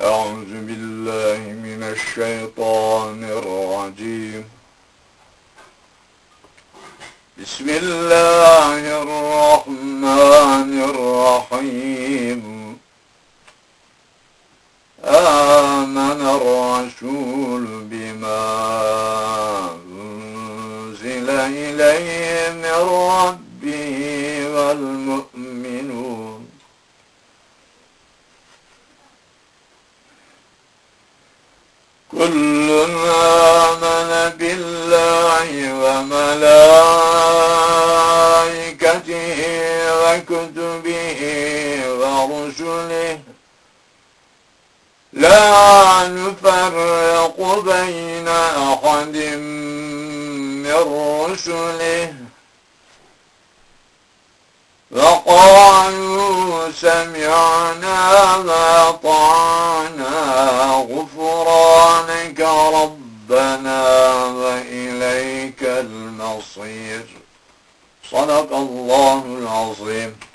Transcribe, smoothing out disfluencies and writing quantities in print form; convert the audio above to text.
أعوذ بالله من الشيطان الرجيم. بسم الله الرحمن الرحيم. آمن الرسول بما أنزل إليه من ربه والمؤمنون كل آمن بالله وملائكته وكتبه ورسله لا نفرق بين أحد من رسله وقالوا سمعنا وأطعنا غفرانك ربنا وإليك المصير. صدق الله العظيم.